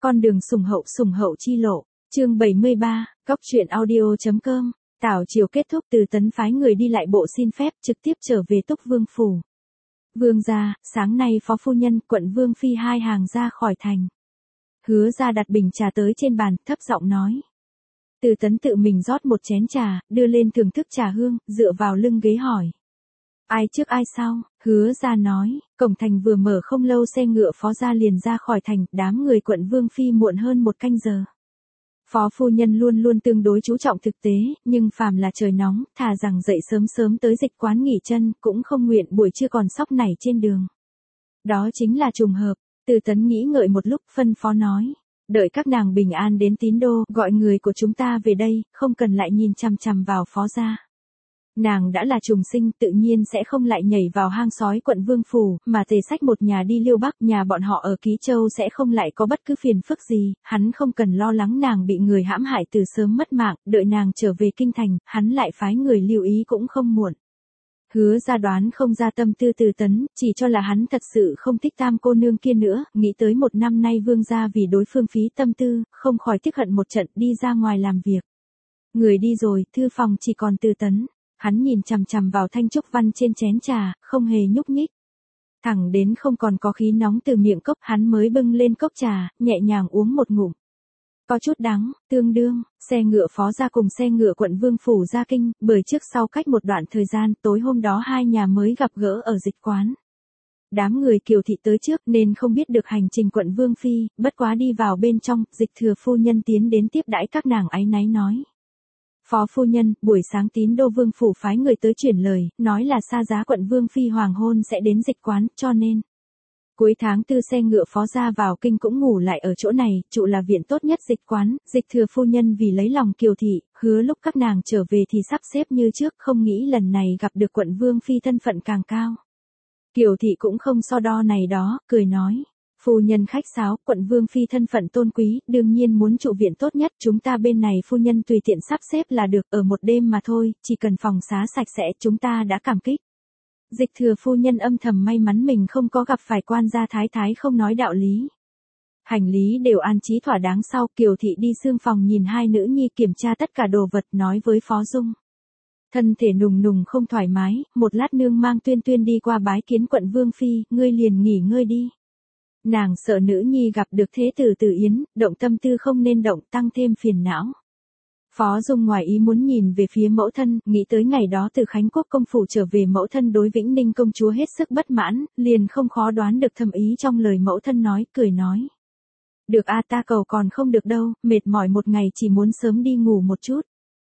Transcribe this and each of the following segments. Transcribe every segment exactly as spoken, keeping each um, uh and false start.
Con đường sùng hậu sùng hậu chi lộ, chương bảy mươi ba, góc truyện audio.com, tảo chiều kết thúc Từ Tấn phái người đi lại bộ xin phép trực tiếp trở về Túc Vương Phủ. Vương gia, sáng nay phó phu nhân, quận Vương Phi hai hàng ra khỏi thành. Hứa ra đặt bình trà tới trên bàn, thấp giọng nói. Từ Tấn tự mình rót một chén trà, đưa lên thưởng thức trà hương, dựa vào lưng ghế hỏi. Ai trước ai sau? Hứa ra nói, cổng thành vừa mở không lâu xe ngựa phó gia liền ra khỏi thành, đám người quận Vương Phi muộn hơn một canh giờ. Phó phu nhân luôn luôn tương đối chú trọng thực tế, nhưng phàm là trời nóng, thà rằng dậy sớm sớm tới dịch quán nghỉ chân, cũng không nguyện buổi trưa còn sóc nảy trên đường. Đó chính là trùng hợp. Từ Tấn nghĩ ngợi một lúc, phân phó nói. Đợi các nàng bình an đến Tín Đô, gọi người của chúng ta về đây, không cần lại nhìn chằm chằm vào phó gia. Nàng đã là trùng sinh, tự nhiên sẽ không lại nhảy vào hang sói quận Vương Phủ, mà tề sách một nhà đi Liêu Bắc, nhà bọn họ ở Ký Châu sẽ không lại có bất cứ phiền phức gì, hắn không cần lo lắng nàng bị người hãm hại từ sớm mất mạng, đợi nàng trở về kinh thành, hắn lại phái người lưu ý cũng không muộn. Hứa ra đoán không ra tâm tư Từ Tấn, chỉ cho là hắn thật sự không thích tam cô nương kia nữa, nghĩ tới một năm nay vương gia vì đối phương phí tâm tư, không khỏi tiếc hận một trận, đi ra ngoài làm việc. Người đi rồi, thư phòng chỉ còn Từ Tấn. Hắn nhìn chằm chằm vào thanh trúc văn trên chén trà, không hề nhúc nhích. Thẳng đến không còn có khí nóng từ miệng cốc, hắn mới bưng lên cốc trà, nhẹ nhàng uống một ngụm. Có chút đắng, tương đương, xe ngựa phó ra cùng xe ngựa quận Vương Phủ ra kinh, bởi trước sau cách một đoạn thời gian, tối hôm đó hai nhà mới gặp gỡ ở dịch quán. Đám người Kiều thị tới trước nên không biết được hành trình quận Vương Phi, bất quá đi vào bên trong, Dịch thừa phu nhân tiến đến tiếp đãi các nàng áy náy nói. Phó phu nhân, buổi sáng Tín Đô Vương Phủ phái người tới chuyển lời, nói là xa giá quận Vương Phi hoàng hôn sẽ đến dịch quán, cho nên. Cuối tháng tư xe ngựa phó ra vào kinh cũng ngủ lại ở chỗ này, trụ là viện tốt nhất dịch quán, Dịch thừa phu nhân vì lấy lòng Kiều thị, hứa lúc các nàng trở về thì sắp xếp như trước, không nghĩ lần này gặp được quận Vương Phi thân phận càng cao. Kiều thị cũng không so đo này đó, cười nói. Phu nhân khách sáo, quận Vương Phi thân phận tôn quý, đương nhiên muốn trụ viện tốt nhất, chúng ta bên này phu nhân tùy tiện sắp xếp là được, ở một đêm mà thôi, chỉ cần phòng xá sạch sẽ, chúng ta đã cảm kích. Dịch thừa phu nhân âm thầm may mắn mình không có gặp phải quan gia thái thái không nói đạo lý. Hành lý đều an trí thỏa đáng sau, Kiều thị đi xương phòng nhìn hai nữ nhi kiểm tra tất cả đồ vật, nói với Phó Dung. Thân thể nùng nùng không thoải mái, một lát nương mang Tuyên Tuyên đi qua bái kiến quận Vương Phi, ngươi liền nghỉ ngơi đi. Nàng sợ nữ nhi gặp được thế tử Từ Yến, động tâm tư không nên động, tăng thêm phiền não. Phó Dung ngoài ý muốn nhìn về phía mẫu thân, nghĩ tới ngày đó từ Khánh Quốc công phủ trở về mẫu thân đối Vĩnh Ninh công chúa hết sức bất mãn, liền không khó đoán được thâm ý trong lời mẫu thân nói, cười nói. Được a ta cầu còn không được đâu, mệt mỏi một ngày chỉ muốn sớm đi ngủ một chút.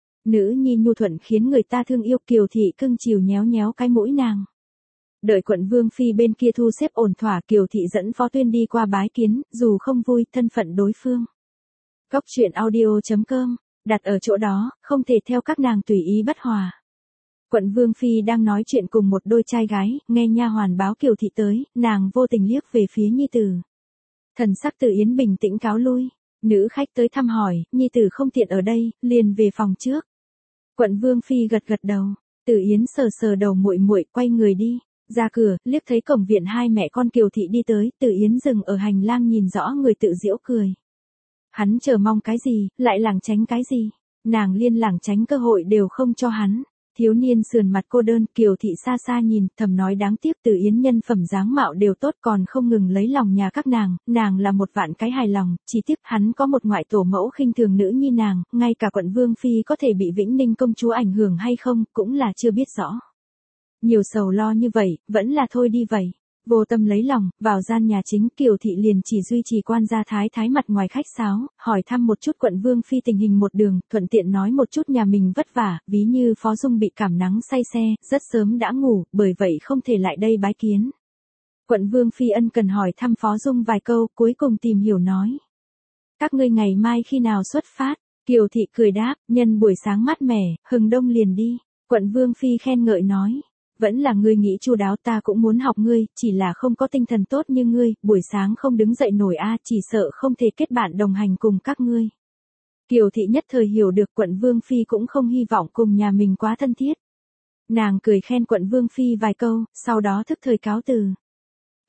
Nữ nhi nhu thuận khiến người ta thương yêu, Kiều thị cưng chiều nhéo nhéo cái mũi nàng. Đợi quận Vương Phi bên kia thu xếp ổn thỏa, Kiều thị dẫn Phó Tuyên đi qua bái kiến, dù không vui, thân phận đối phương. Góc truyện audio.com, đặt ở chỗ đó, không thể theo các nàng tùy ý bất hòa. Quận Vương Phi đang nói chuyện cùng một đôi trai gái, nghe nha hoàn báo Kiều thị tới, nàng vô tình liếc về phía nhi tử. Thần sắc Từ Yến bình tĩnh cáo lui, nữ khách tới thăm hỏi, nhi tử không tiện ở đây, liền về phòng trước. Quận Vương Phi gật gật đầu, Từ Yến sờ sờ đầu muội muội, quay người đi. Ra cửa, liếc thấy cổng viện hai mẹ con Kiều thị đi tới, Từ Yến dừng ở hành lang nhìn rõ người tự giễu cười. Hắn chờ mong cái gì, lại lảng tránh cái gì, nàng liên lảng tránh cơ hội đều không cho hắn. Thiếu niên sườn mặt cô đơn, Kiều thị xa xa nhìn, thầm nói đáng tiếc Từ Yến nhân phẩm dáng mạo đều tốt còn không ngừng lấy lòng nhà các nàng, nàng là một vạn cái hài lòng, chỉ tiếc hắn có một ngoại tổ mẫu khinh thường nữ nhi nàng, ngay cả quận Vương Phi có thể bị Vĩnh Ninh công chúa ảnh hưởng hay không, cũng là chưa biết rõ. Nhiều sầu lo như vậy, vẫn là thôi đi vậy. Vô tâm lấy lòng, vào gian nhà chính, Kiều thị liền chỉ duy trì quan gia thái thái mặt ngoài khách sáo, hỏi thăm một chút quận Vương Phi tình hình một đường, thuận tiện nói một chút nhà mình vất vả, ví như Phó Dung bị cảm nắng say xe, rất sớm đã ngủ, bởi vậy không thể lại đây bái kiến. Quận Vương Phi ân cần hỏi thăm Phó Dung vài câu, cuối cùng tìm hiểu nói. Các ngươi ngày mai khi nào xuất phát? Kiều thị cười đáp, nhân buổi sáng mát mẻ, hừng đông liền đi. Quận Vương Phi khen ngợi nói. Vẫn là ngươi nghĩ chu đáo, ta cũng muốn học ngươi, chỉ là không có tinh thần tốt như ngươi, buổi sáng không đứng dậy nổi a, chỉ sợ không thể kết bạn đồng hành cùng các ngươi. Kiều thị nhất thời hiểu được quận Vương Phi cũng không hy vọng cùng nhà mình quá thân thiết. Nàng cười khen quận Vương Phi vài câu, sau đó thức thời cáo từ.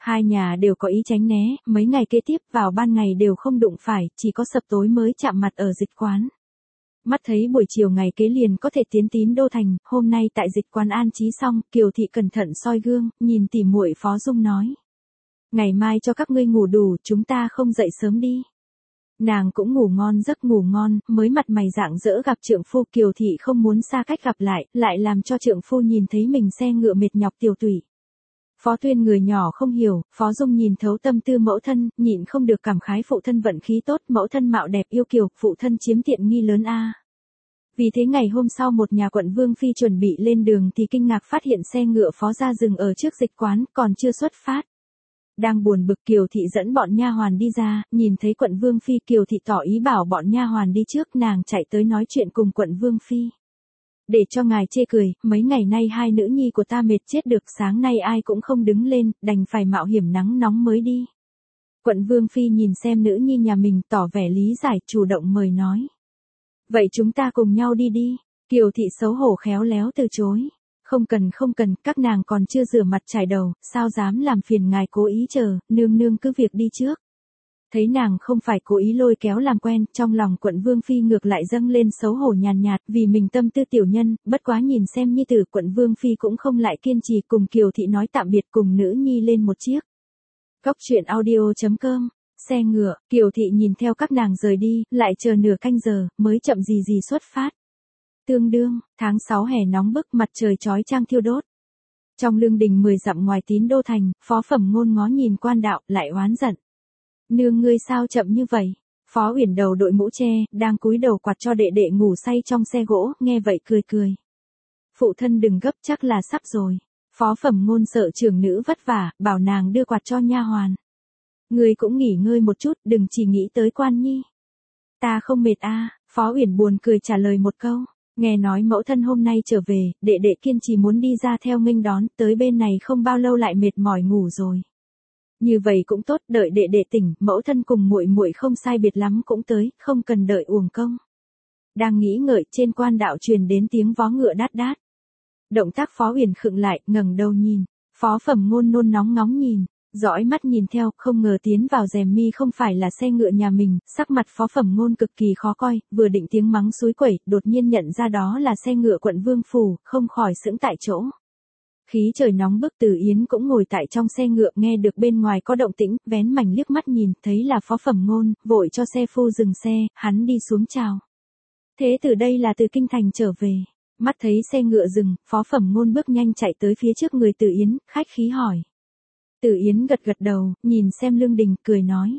Hai nhà đều có ý tránh né, mấy ngày kế tiếp vào ban ngày đều không đụng phải, chỉ có sập tối mới chạm mặt ở dịch quán. Mắt thấy buổi chiều ngày kế liền có thể tiến Tín Đô thành, hôm nay tại dịch quán an trí xong, Kiều Thị cẩn thận soi gương, nhìn tỉ muội Phó Dung nói. Ngày mai cho các ngươi ngủ đủ, chúng ta không dậy sớm đi. Nàng cũng ngủ ngon giấc ngủ ngon, mới mặt mày rạng rỡ gặp trượng phu. Kiều Thị không muốn xa cách gặp lại, lại làm cho trượng phu nhìn thấy mình xe ngựa mệt nhọc tiểu tụy. Phó Tuyên người nhỏ không hiểu, Phó Dung nhìn thấu tâm tư mẫu thân, nhịn không được cảm khái phụ thân vận khí tốt, mẫu thân mạo đẹp yêu kiều, phụ thân chiếm tiện nghi lớn a. Vì thế ngày hôm sau một nhà quận Vương Phi chuẩn bị lên đường thì kinh ngạc phát hiện xe ngựa Phó gia dừng ở trước dịch quán, còn chưa xuất phát. Đang buồn bực Kiều Thị dẫn bọn nha hoàn đi ra, nhìn thấy quận Vương Phi Kiều Thị tỏ ý bảo bọn nha hoàn đi trước, nàng chạy tới nói chuyện cùng quận Vương Phi. Để cho ngài chê cười, mấy ngày nay hai nữ nhi của ta mệt chết được, sáng nay ai cũng không đứng lên, đành phải mạo hiểm nắng nóng mới đi. Quận Vương Phi nhìn xem nữ nhi nhà mình tỏ vẻ lý giải, chủ động mời nói. Vậy chúng ta cùng nhau đi đi. Kiều Thị xấu hổ khéo léo từ chối. Không cần không cần, các nàng còn chưa rửa mặt chải đầu, sao dám làm phiền ngài cố ý chờ, nương nương cứ việc đi trước. Thấy nàng không phải cố ý lôi kéo làm quen, trong lòng quận Vương Phi ngược lại dâng lên xấu hổ nhàn nhạt, vì mình tâm tư tiểu nhân, bất quá nhìn xem nhi tử quận Vương Phi cũng không lại kiên trì, cùng Kiều Thị nói tạm biệt cùng nữ nhi lên một chiếc. Cóc truyện audio chấm com, xe ngựa, Kiều Thị nhìn theo các nàng rời đi, lại chờ nửa canh giờ, mới chậm gì gì xuất phát. Tương đương, tháng sáu hè nóng bức, mặt trời chói chang thiêu đốt. Trong lương đình mười dặm ngoài Tín Đô thành, Phó Phẩm Ngôn ngó nhìn quan đạo, lại oán giận. Nương ngươi sao chậm như vậy? Phó Uyển đầu đội mũ tre, đang cúi đầu quạt cho đệ đệ ngủ say trong xe gỗ, nghe vậy cười cười. Phụ thân đừng gấp, chắc là sắp rồi. Phó Phẩm Ngôn sợ trưởng nữ vất vả, bảo nàng đưa quạt cho nha hoàn. Ngươi cũng nghỉ ngơi một chút, đừng chỉ nghĩ tới quan nhi. Ta không mệt a. Phó Uyển buồn cười trả lời một câu. Nghe nói mẫu thân hôm nay trở về, đệ đệ kiên trì muốn đi ra theo nghênh đón, tới bên này không bao lâu lại mệt mỏi ngủ rồi. Như vậy cũng tốt, đợi đệ đệ tỉnh, mẫu thân cùng muội muội không sai biệt lắm cũng tới, không cần đợi uổng công. Đang nghĩ ngợi, trên quan đạo truyền đến tiếng vó ngựa đát đát. Động tác Phó Uyển khựng lại, ngẩng đầu nhìn, Phó Phẩm Ngôn nôn nóng ngóng nhìn, dõi mắt nhìn theo, không ngờ tiến vào rèm mi không phải là xe ngựa nhà mình, sắc mặt Phó Phẩm Ngôn cực kỳ khó coi, vừa định tiếng mắng xúi quẩy, đột nhiên nhận ra đó là xe ngựa quận Vương phủ, không khỏi sững tại chỗ. Khí trời nóng bức, Từ Yến cũng ngồi tại trong xe ngựa, nghe được bên ngoài có động tĩnh, vén mảnh liếc mắt nhìn, thấy là Phó Phẩm Ngôn, vội cho xe phu dừng xe, hắn đi xuống chào. Thế từ đây là từ kinh thành trở về. Mắt thấy xe ngựa dừng, Phó Phẩm Ngôn bước nhanh chạy tới phía trước người Từ Yến, khách khí hỏi. Từ Yến gật gật đầu, nhìn xem lương đình, cười nói.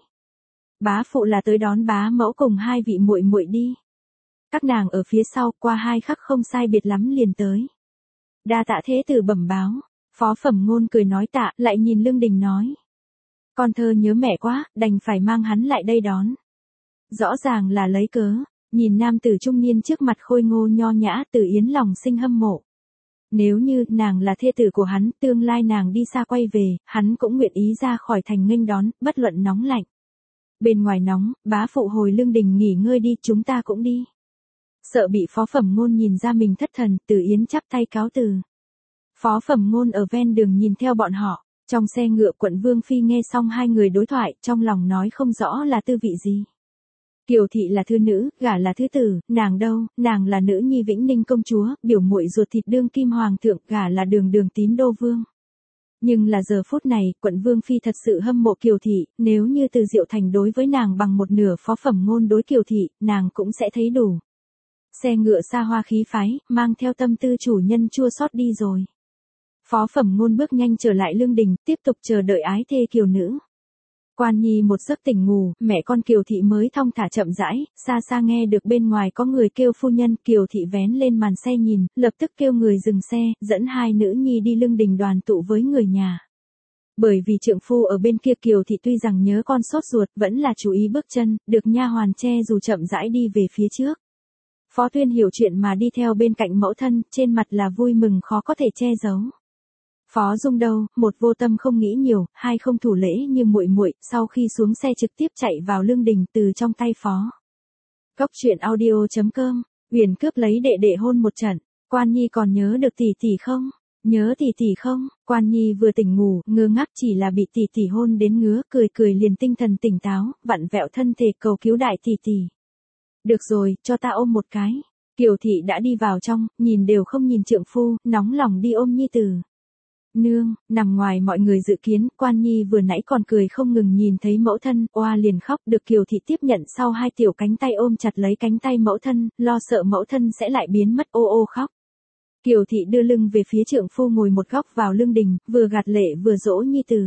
Bá phụ là tới đón bá mẫu cùng hai vị muội muội đi. Các nàng ở phía sau, qua hai khắc không sai biệt lắm liền tới. Đa tạ thế tử bẩm báo. Phó Phẩm Ngôn cười nói tạ, lại nhìn lương đình nói. Con thơ nhớ mẹ quá, đành phải mang hắn lại đây đón. Rõ ràng là lấy cớ, nhìn nam tử trung niên trước mặt khôi ngô nho nhã, Từ Yến lòng sinh hâm mộ. Nếu như nàng là thê tử của hắn, tương lai nàng đi xa quay về, hắn cũng nguyện ý ra khỏi thành nghênh đón, bất luận nóng lạnh. Bên ngoài nóng, bá phụ hồi lương đình nghỉ ngơi đi, chúng ta cũng đi. Sợ bị Phó Phẩm Ngôn nhìn ra mình thất thần, Từ Yến chắp tay cáo từ. Phó Phẩm Ngôn ở ven đường nhìn theo bọn họ, trong xe ngựa quận Vương Phi nghe xong hai người đối thoại, trong lòng nói không rõ là tư vị gì. Kiều Thị là thư nữ, gả là thứ tử, nàng đâu, nàng là nữ nhi Vĩnh Ninh công chúa, biểu muội ruột thịt đương kim hoàng thượng, gả là đường đường Tín Đô vương. Nhưng là giờ phút này, quận Vương Phi thật sự hâm mộ Kiều Thị, nếu như Từ Diệu Thành đối với nàng bằng một nửa Phó Phẩm Ngôn đối Kiều Thị, nàng cũng sẽ thấy đủ. Xe ngựa xa hoa khí phái, mang theo tâm tư chủ nhân chua xót đi rồi. Phó Phẩm Ngôn bước nhanh trở lại lương đình, tiếp tục chờ đợi ái thê Kiều nữ. Quan nhi một giấc tỉnh ngủ, mẹ con Kiều Thị mới thong thả chậm rãi, xa xa nghe được bên ngoài có người kêu phu nhân, Kiều Thị vén lên màn xe nhìn, lập tức kêu người dừng xe, dẫn hai nữ nhi đi lương đình đoàn tụ với người nhà. Bởi vì trượng phu ở bên kia, Kiều Thị tuy rằng nhớ con sốt ruột, vẫn là chú ý bước chân, được nha hoàn che dù chậm rãi đi về phía trước. Phó Tuyên hiểu chuyện mà đi theo bên cạnh mẫu thân, trên mặt là vui mừng khó có thể che giấu. Phó Dung đâu, một vô tâm không nghĩ nhiều, hai không thủ lễ như muội muội, sau khi xuống xe trực tiếp chạy vào lương đình từ trong tay Phó. Cóc truyện audio chấm com, Uyển cướp lấy đệ đệ hôn một trận, Quan nhi còn nhớ được tỷ tỷ không? Nhớ tỷ tỷ không? Quan Nhi vừa tỉnh ngủ, ngơ ngác chỉ là bị tỷ tỷ hôn đến ngứa, cười cười liền tinh thần tỉnh táo, vặn vẹo thân thể cầu cứu đại tỷ tỷ. Được rồi, cho ta ôm một cái. Kiều thị đã đi vào trong, nhìn đều không nhìn trượng phu, nóng lòng đi ôm nhi tử. Nương, nằm ngoài mọi người dự kiến, Quan Nhi vừa nãy còn cười không ngừng nhìn thấy mẫu thân, oa liền khóc, được Kiều thị tiếp nhận sau hai tiểu cánh tay ôm chặt lấy cánh tay mẫu thân, lo sợ mẫu thân sẽ lại biến mất, ô ô khóc. Kiều thị đưa lưng về phía trượng phu ngồi một góc vào lưng đình, vừa gạt lệ vừa dỗ nhi tử.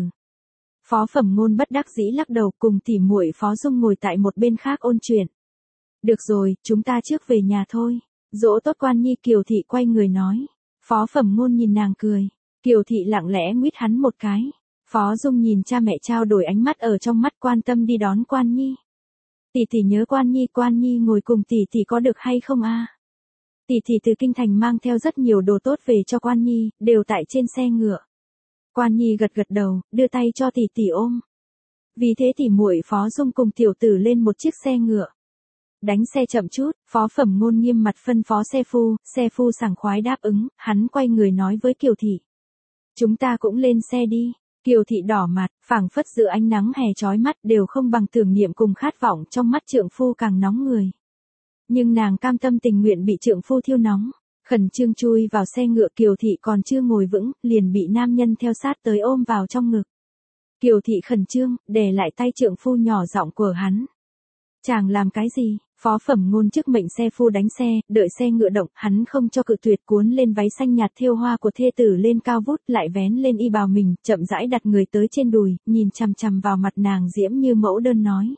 Phó Phẩm Ngôn bất đắc dĩ lắc đầu, cùng tỉ muội Phó Dung ngồi tại một bên khác ôn chuyện. Được rồi, chúng ta trước về nhà thôi. Dỗ tốt Quan Nhi, Kiều thị quay người nói. Phó Phẩm Ngôn nhìn nàng cười. Kiều thị lặng lẽ nguyết hắn một cái. Phó Dung nhìn cha mẹ trao đổi ánh mắt ở trong mắt, quan tâm đi đón Quan Nhi. Tỷ tỷ nhớ Quan Nhi, Quan Nhi ngồi cùng tỷ tỷ có được hay không a? Tỷ tỷ từ kinh thành mang theo rất nhiều đồ tốt về cho Quan Nhi, đều tại trên xe ngựa. Quan Nhi gật gật đầu, đưa tay cho tỷ tỷ ôm. Vì thế tỷ muội Phó Dung cùng tiểu tử lên một chiếc xe ngựa. Đánh xe chậm chút, Phó Phẩm Ngôn nghiêm mặt phân phó xe phu, xe phu sảng khoái đáp ứng, hắn quay người nói với Kiều thị. Chúng ta cũng lên xe đi. Kiều thị đỏ mặt, phảng phất giữa ánh nắng hè chói mắt, đều không bằng tưởng niệm cùng khát vọng trong mắt trượng phu càng nóng người. Nhưng nàng cam tâm tình nguyện bị trượng phu thiêu nóng, khẩn trương chui vào xe ngựa. Kiều thị còn chưa ngồi vững, liền bị nam nhân theo sát tới ôm vào trong ngực. Kiều thị khẩn trương, đè lại tay trượng phu nhỏ giọng của hắn. Chàng làm cái gì? Phó Phẩm Ngôn trước mệnh xe phu đánh xe, đợi xe ngựa động, hắn không cho cự tuyệt, cuốn lên váy xanh nhạt thêu hoa của thê tử lên cao vút, lại vén lên y bào mình, chậm rãi đặt người tới trên đùi, nhìn chằm chằm vào mặt nàng diễm như mẫu đơn nói.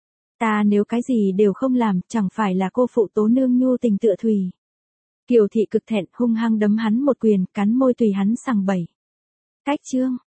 Ta nếu cái gì đều không làm, chẳng phải là cô phụ tố nương nhu tình tựa thủy. Kiều thị cực thẹn, hung hăng đấm hắn một quyền, cắn môi tùy hắn sằng bẩy. Cách chương.